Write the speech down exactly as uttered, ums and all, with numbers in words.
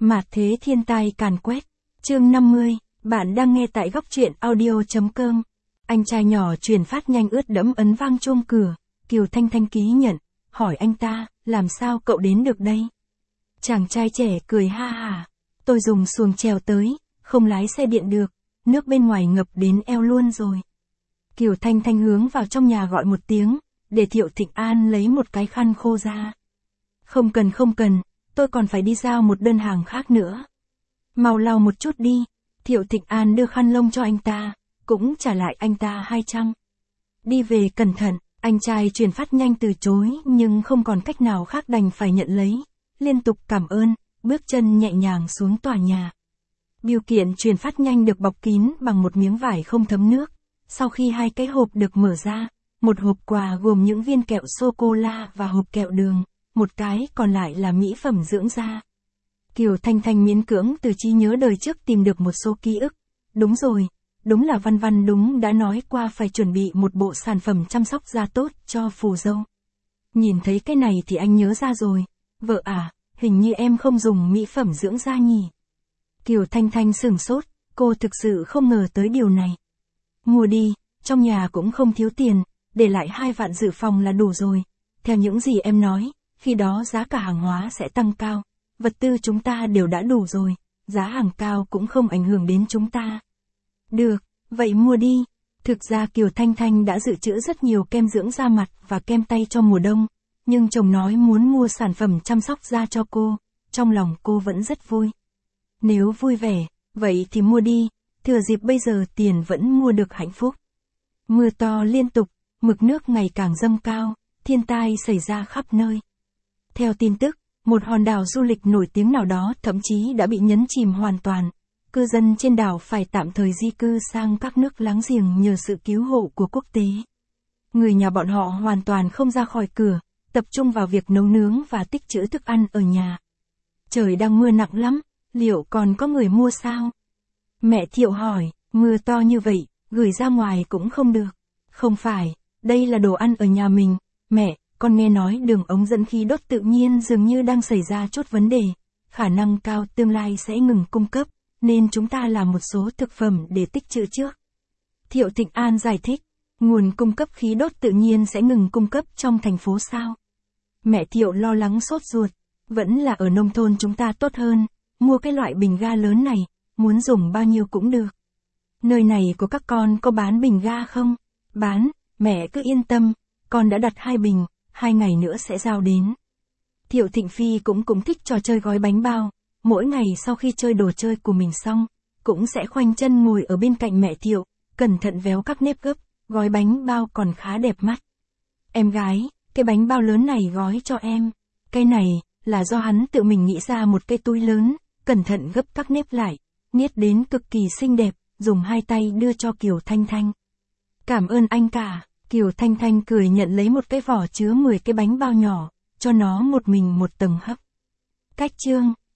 Mạt thế thiên tai càn quét. Chương năm mươi, bạn đang nghe tại góc truyện audio.com. Anh trai nhỏ truyền phát nhanh ướt đẫm ấn vang chuông cửa, Kiều Thanh Thanh ký nhận, hỏi anh ta, làm sao cậu đến được đây? Chàng trai trẻ cười ha hả, tôi dùng xuồng chèo tới, không lái xe điện được, nước bên ngoài ngập đến eo luôn rồi. Kiều Thanh Thanh hướng vào trong nhà gọi một tiếng, để Thiệu Thịnh An lấy một cái khăn khô ra. Không cần không cần, tôi còn phải đi giao một đơn hàng khác nữa. Mau lau một chút đi. Thiệu Thịnh An đưa khăn lông cho anh ta, cũng trả lại anh ta hai trăm. Đi về cẩn thận, anh trai truyền phát nhanh từ chối nhưng không còn cách nào khác đành phải nhận lấy, liên tục cảm ơn, bước chân nhẹ nhàng xuống tòa nhà. Bưu kiện truyền phát nhanh được bọc kín bằng một miếng vải không thấm nước. Sau khi hai cái hộp được mở ra, một hộp quà gồm những viên kẹo sô-cô-la và hộp kẹo đường, một cái còn lại là mỹ phẩm dưỡng da. Kiều Thanh Thanh miễn cưỡng từ trí nhớ đời trước tìm được một số ký ức. Đúng rồi, đúng là Văn Văn đúng đã nói qua phải chuẩn bị một bộ sản phẩm chăm sóc da tốt cho phù dâu. Nhìn thấy cái này thì anh nhớ ra rồi. Vợ à, hình như em không dùng mỹ phẩm dưỡng da nhỉ? Kiều Thanh Thanh sửng sốt, cô thực sự không ngờ tới điều này. Mua đi, trong nhà cũng không thiếu tiền, để lại hai vạn dự phòng là đủ rồi. Theo những gì em nói, khi đó giá cả hàng hóa sẽ tăng cao. Vật tư chúng ta đều đã đủ rồi, giá hàng cao cũng không ảnh hưởng đến chúng ta. Được, vậy mua đi. Thực ra Kiều Thanh Thanh đã dự trữ rất nhiều kem dưỡng da mặt và kem tay cho mùa đông, nhưng chồng nói muốn mua sản phẩm chăm sóc da cho cô, trong lòng cô vẫn rất vui. Nếu vui vẻ, vậy thì mua đi, thừa dịp bây giờ tiền vẫn mua được hạnh phúc. Mưa to liên tục, mực nước ngày càng dâng cao, thiên tai xảy ra khắp nơi. Theo tin tức, một hòn đảo du lịch nổi tiếng nào đó thậm chí đã bị nhấn chìm hoàn toàn. Cư dân trên đảo phải tạm thời di cư sang các nước láng giềng nhờ sự cứu hộ của quốc tế. Người nhà bọn họ hoàn toàn không ra khỏi cửa, tập trung vào việc nấu nướng và tích trữ thức ăn ở nhà. Trời đang mưa nặng lắm, liệu còn có người mua sao? Mẹ Thiệu hỏi, mưa to như vậy, gửi ra ngoài cũng không được. Không phải, đây là đồ ăn ở nhà mình, mẹ. Con nghe nói đường ống dẫn khí đốt tự nhiên dường như đang xảy ra chút vấn đề, khả năng cao tương lai sẽ ngừng cung cấp, nên chúng ta làm một số thực phẩm để tích trữ trước. Thiệu Thịnh An giải thích, nguồn cung cấp khí đốt tự nhiên sẽ ngừng cung cấp trong thành phố sao? Mẹ Thiệu lo lắng sốt ruột, vẫn là ở nông thôn chúng ta tốt hơn, mua cái loại bình ga lớn này, muốn dùng bao nhiêu cũng được. Nơi này của các con có bán bình ga không? Bán, mẹ cứ yên tâm, con đã đặt hai bình. Hai ngày nữa sẽ giao đến. Thiệu Thịnh Phi cũng cũng thích trò chơi gói bánh bao, mỗi ngày sau khi chơi đồ chơi của mình xong, cũng sẽ khoanh chân ngồi ở bên cạnh mẹ Thiệu, cẩn thận véo các nếp gấp, gói bánh bao còn khá đẹp mắt. Em gái, cái bánh bao lớn này gói cho em, cái này, là do hắn tự mình nghĩ ra một cái túi lớn, cẩn thận gấp các nếp lại, niết đến cực kỳ xinh đẹp, dùng hai tay đưa cho Kiều Thanh Thanh. Cảm ơn anh cả. Kiều Thanh Thanh cười nhận lấy một cái vỏ chứa mười cái bánh bao nhỏ, cho nó một mình một tầng hấp. Cách chương